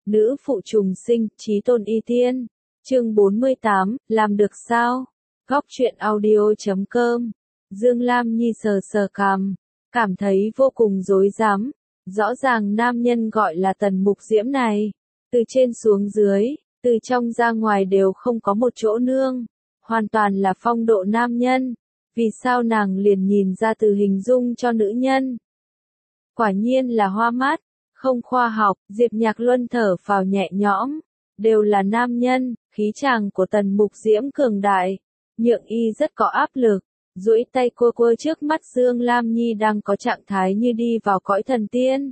Nữ phụ trùng sinh, chí tôn y tiên. Chương 48, làm được sao? Góc truyện audio.com. Dương Lam Nhi sờ sờ cằm, cảm thấy vô cùng rối rắm. Rõ ràng nam nhân gọi là Tần Mục Diễm này, từ trên xuống dưới, từ trong ra ngoài đều không có một chỗ nương, hoàn toàn là phong độ nam nhân. Vì sao nàng liền nhìn ra từ hình dung cho nữ nhân? Quả nhiên là hoa mắt, không khoa học. Diệp Nhạc Luân thở phào nhẹ nhõm, đều là nam nhân, khí chàng của Tần Mục Diễm cường đại, nhượng y rất có áp lực. Duỗi tay quơ quơ trước mắt Dương Lam Nhi đang có trạng thái như đi vào cõi thần tiên.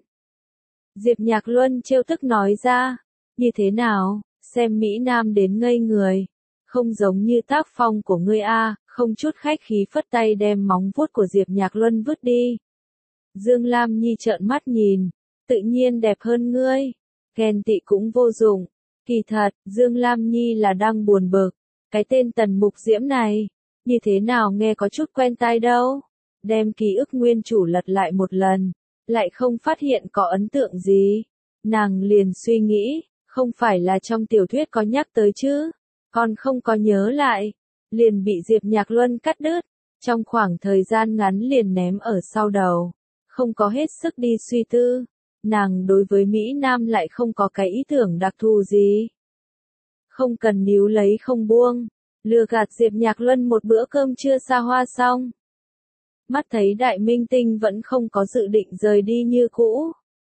Diệp Nhạc Luân trêu tức nói ra, như thế nào, xem Mỹ Nam đến ngây người, không giống như tác phong của ngươi a. Không chút khách khí phất tay đem móng vuốt của Diệp Nhạc Luân vứt đi. Dương Lam Nhi trợn mắt nhìn, tự nhiên đẹp hơn ngươi, ghen tị cũng vô dụng. Kỳ thật, Dương Lam Nhi là đang buồn bực, cái tên Tần Mục Diễm này, như thế nào nghe có chút quen tai đâu. Đem ký ức nguyên chủ lật lại một lần, lại không phát hiện có ấn tượng gì. Nàng liền suy nghĩ, không phải là trong tiểu thuyết có nhắc tới chứ, còn không có nhớ lại, liền bị Diệp Nhạc Luân cắt đứt, trong khoảng thời gian ngắn liền ném ở sau đầu, không có hết sức đi suy tư. Nàng đối với Mỹ Nam lại không có cái ý tưởng đặc thù gì. Không cần níu lấy không buông, lừa gạt Diệp Nhạc Luân một bữa cơm trưa xa hoa xong. Mắt thấy Đại Minh Tinh vẫn không có dự định rời đi như cũ.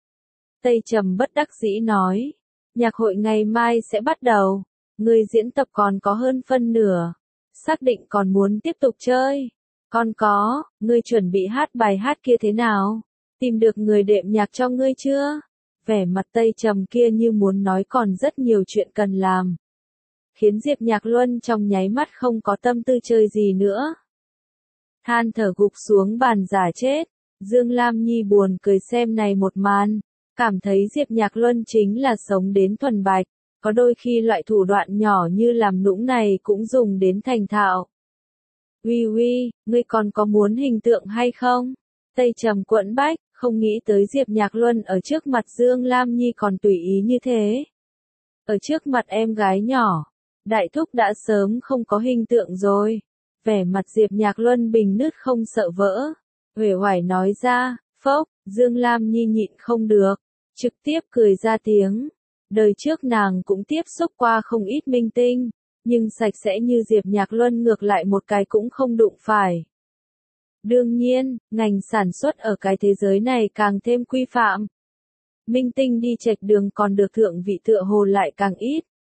Tây Trầm bất đắc dĩ nói, nhạc hội ngày mai sẽ bắt đầu, người diễn tập còn có hơn phân nửa, xác định còn muốn tiếp tục chơi. Còn có, ngươi chuẩn bị hát bài hát kia thế nào? Tìm được người đệm nhạc cho ngươi chưa? Vẻ mặt Tây Trầm kia như muốn nói còn rất nhiều chuyện cần làm, khiến Diệp Nhạc Luân trong nháy mắt không có tâm tư chơi gì nữa. Than thở gục xuống bàn giả chết. Dương Lam Nhi buồn cười xem này một màn, cảm thấy Diệp Nhạc Luân chính là sống đến thuần bạch, có đôi khi loại thủ đoạn nhỏ như làm nũng này cũng dùng đến thành thạo. Uy uy, ngươi còn có muốn hình tượng hay không? Tây Trầm quẫn bách, không nghĩ tới Diệp Nhạc Luân ở trước mặt Dương Lam Nhi còn tùy ý như thế. Ở trước mặt em gái nhỏ, đại thúc đã sớm không có hình tượng rồi. Vẻ mặt Diệp Nhạc Luân bình nứt không sợ vỡ, uể oải nói ra, phốc. Dương Lam Nhi nhịn không được, trực tiếp cười ra tiếng. Đời trước nàng cũng tiếp xúc qua không ít minh tinh, nhưng sạch sẽ như Diệp Nhạc Luân ngược lại một cái cũng không đụng phải. Đương nhiên, ngành sản xuất ở cái thế giới này càng thêm quy phạm. Minh tinh đi chệch đường còn được thượng vị tựa hồ lại càng ít.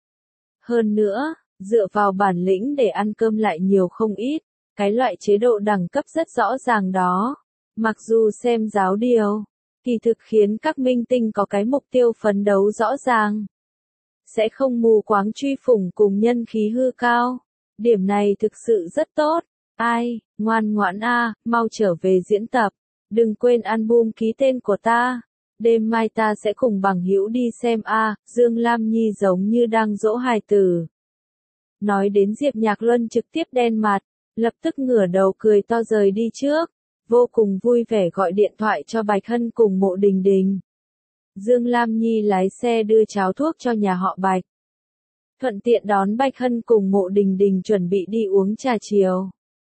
Hơn nữa, dựa vào bản lĩnh để ăn cơm lại nhiều không ít, cái loại chế độ đẳng cấp rất rõ ràng đó. Mặc dù xem giáo điều, kỳ thực khiến các minh tinh có cái mục tiêu phấn đấu rõ ràng. Sẽ không mù quáng truy phủng cùng nhân khí hư cao. Điểm này thực sự rất tốt. Ai, ngoan ngoãn a, mau trở về diễn tập. Đừng quên album ký tên của ta. Đêm mai ta sẽ cùng bằng hữu đi xem a. Dương Lam Nhi giống như đang dỗ hài tử. Nói đến Diệp Nhạc Luân trực tiếp đen mặt, lập tức ngửa đầu cười to rời đi trước. Vô cùng vui vẻ gọi điện thoại cho Bạch Hân cùng Mộ Đình Đình. Dương Lam Nhi lái xe đưa cháo thuốc cho nhà họ Bạch. Thuận tiện đón Bạch Hân cùng Mộ Đình Đình chuẩn bị đi uống trà chiều.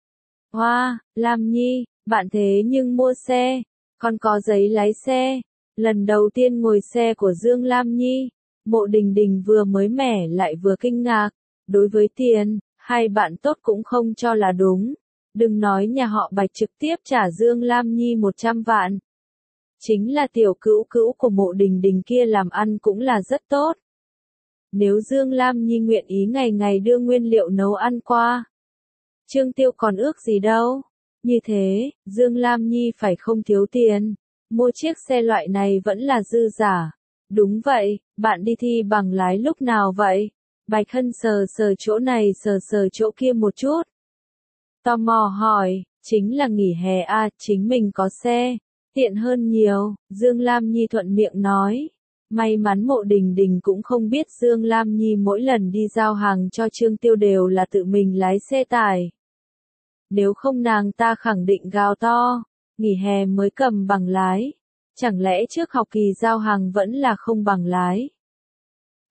Hoa, Lam Nhi, bạn thế nhưng mua xe, còn có giấy lái xe. Lần đầu tiên ngồi xe của Dương Lam Nhi, Mộ Đình Đình vừa mới mẻ lại vừa kinh ngạc. Đối với tiền, hai bạn tốt cũng không cho là đúng. Đừng nói nhà họ Bạch trực tiếp trả Dương Lam Nhi 100 vạn. Chính là tiểu cữu cữu của Mộ Đình Đình kia làm ăn cũng là rất tốt. Nếu Dương Lam Nhi nguyện ý ngày ngày đưa nguyên liệu nấu ăn qua, Trương Tiêu còn ước gì đâu. Như thế, Dương Lam Nhi phải không thiếu tiền, mua chiếc xe loại này vẫn là dư giả. Đúng vậy, bạn đi thi bằng lái lúc nào vậy? Bạch Hân sờ sờ chỗ này sờ sờ chỗ kia một chút. Tò mò hỏi, chính là nghỉ hè à, chính mình có xe, tiện hơn nhiều. Dương Lam Nhi thuận miệng nói. May mắn Mộ Đình Đình cũng không biết Dương Lam Nhi mỗi lần đi giao hàng cho Trương Tiêu đều là tự mình lái xe tải. Nếu không nàng ta khẳng định gào to, nghỉ hè mới cầm bằng lái. Chẳng lẽ trước học kỳ giao hàng vẫn là không bằng lái?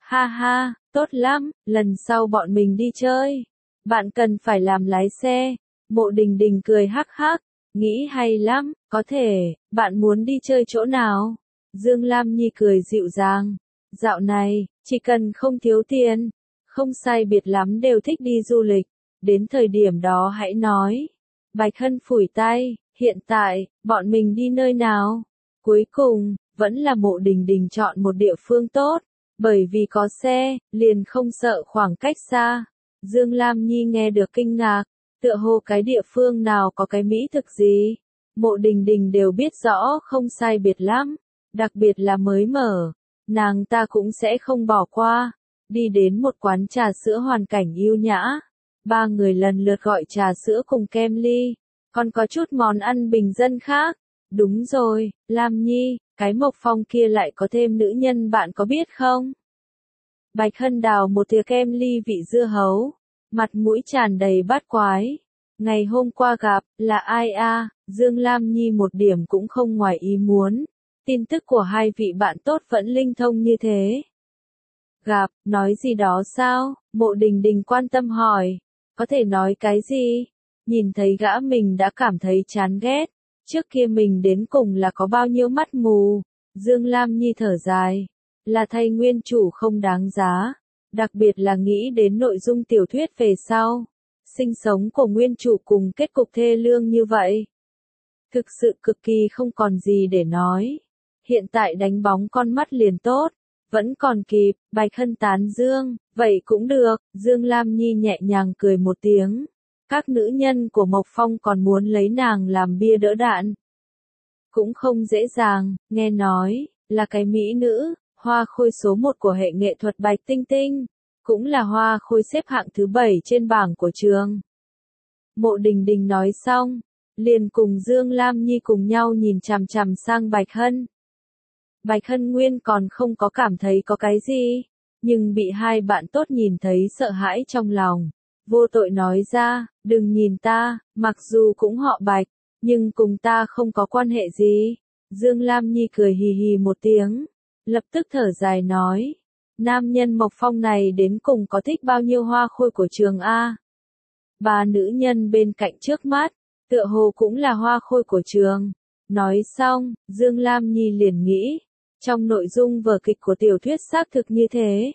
Ha ha, tốt lắm, lần sau bọn mình đi chơi. Bạn cần phải làm lái xe. Mộ Đình Đình cười hắc hắc, nghĩ hay lắm, có thể, bạn muốn đi chơi chỗ nào? Dương Lam Nhi cười dịu dàng, dạo này, chỉ cần không thiếu tiền, không sai biệt lắm đều thích đi du lịch, đến thời điểm đó hãy nói. Bạch Hân phủi tay, hiện tại, bọn mình đi nơi nào? Cuối cùng, vẫn là Mộ Đình Đình chọn một địa phương tốt, bởi vì có xe, liền không sợ khoảng cách xa. Dương Lam Nhi nghe được kinh ngạc, tựa hồ cái địa phương nào có cái mỹ thực gì, Mộ Đình Đình đều biết rõ không sai biệt lắm, đặc biệt là mới mở, nàng ta cũng sẽ không bỏ qua. Đi đến một quán trà sữa hoàn cảnh yêu nhã, ba người lần lượt gọi trà sữa cùng kem ly, còn có chút món ăn bình dân khác. Đúng rồi, Lam Nhi, cái Mộc Phong kia lại có thêm nữ nhân bạn có biết không? Bạch Hân đào một thìa kem ly vị dưa hấu, mặt mũi tràn đầy bát quái. Ngày hôm qua gặp, là ai a? Dương Lam Nhi một điểm cũng không ngoài ý muốn. Tin tức của hai vị bạn tốt vẫn linh thông như thế. Gặp, nói gì đó sao? Mộ Đình Đình quan tâm hỏi. Có thể nói cái gì? Nhìn thấy gã mình đã cảm thấy chán ghét. Trước kia mình đến cùng là có bao nhiêu mắt mù. Dương Lam Nhi thở dài. Là thay nguyên chủ không đáng giá. Đặc biệt là nghĩ đến nội dung tiểu thuyết về sau. Sinh sống của nguyên chủ cùng kết cục thê lương như vậy. Thực sự cực kỳ không còn gì để nói. Hiện tại đánh bóng con mắt liền tốt. Vẫn còn kịp, Bạch Hân tán dương, vậy cũng được. Dương Lam Nhi nhẹ nhàng cười một tiếng. Các nữ nhân của Mộc Phong còn muốn lấy nàng làm bia đỡ đạn. Cũng không dễ dàng, nghe nói, là cái mỹ nữ, hoa khôi số 1 của hệ nghệ thuật Bạch Tinh Tinh. Cũng là hoa khôi xếp hạng thứ 7 trên bảng của trường. Mộ Đình Đình nói xong, liền cùng Dương Lam Nhi cùng nhau nhìn chằm chằm sang Bạch Hân. Bạch Hân Nguyên còn không có cảm thấy có cái gì, nhưng bị hai bạn tốt nhìn thấy sợ hãi trong lòng. Vô tội nói ra, đừng nhìn ta, mặc dù cũng họ Bạch, nhưng cùng ta không có quan hệ gì. Dương Lam Nhi cười hì hì một tiếng, lập tức thở dài nói. Nam nhân Mộc Phong này đến cùng có thích bao nhiêu hoa khôi của trường A. Ba nữ nhân bên cạnh trước mắt, tựa hồ cũng là hoa khôi của trường. Nói xong, Dương Lam Nhi liền nghĩ, trong nội dung vở kịch của tiểu thuyết xác thực như thế.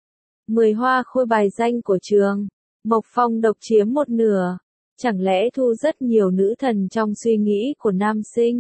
10 hoa khôi bài danh của trường, Mộc Phong độc chiếm một nửa, chẳng lẽ thu rất nhiều nữ thần trong suy nghĩ của nam sinh.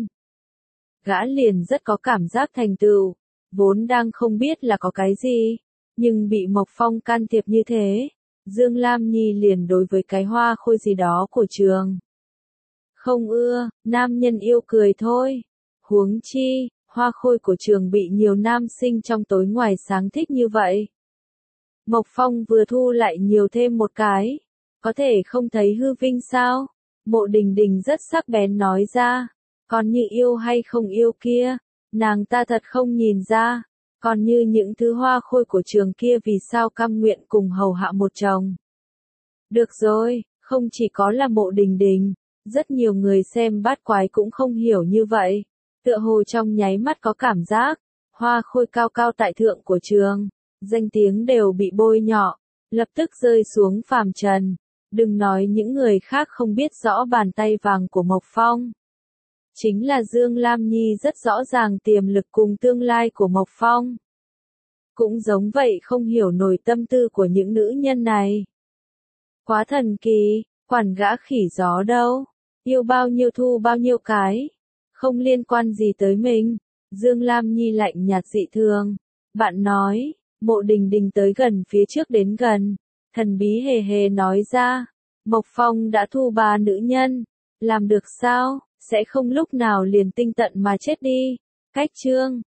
Gã liền rất có cảm giác thành tựu, vốn đang không biết là có cái gì, nhưng bị Mộc Phong can thiệp như thế, Dương Lam Nhi liền đối với cái hoa khôi gì đó của trường. Không ưa, nam nhân yêu cười thôi. Huống chi, hoa khôi của trường bị nhiều nam sinh trong tối ngoài sáng thích như vậy. Mộc Phong vừa thu lại nhiều thêm một cái. Có thể không thấy hư vinh sao? Mộ Đình Đình rất sắc bén nói ra. Còn như yêu hay không yêu kia, nàng ta thật không nhìn ra. Còn như những thứ hoa khôi của trường kia vì sao cam nguyện cùng hầu hạ một chồng. Được rồi, không chỉ có là Mộ Đình Đình, rất nhiều người xem bát quái cũng không hiểu như vậy. Tựa hồ trong nháy mắt có cảm giác, hoa khôi cao cao tại thượng của trường, danh tiếng đều bị bôi nhọ, lập tức rơi xuống phàm trần. Đừng nói những người khác không biết rõ bàn tay vàng của Mộc Phong. Chính là Dương Lam Nhi rất rõ ràng tiềm lực cùng tương lai của Mộc Phong. Cũng giống vậy không hiểu nổi tâm tư của những nữ nhân này. Quá thần kỳ, quản gã khỉ gió đâu, yêu bao nhiêu thu bao nhiêu cái, không liên quan gì tới mình. Dương Lam Nhi lạnh nhạt dị thường. Bạn nói, Mộ Đình Đình tới gần phía trước đến gần, thần bí hề hề nói ra, Mộc Phong đã thu 3 nữ nhân, làm được sao, sẽ không lúc nào liền tinh tận mà chết đi. Cách chương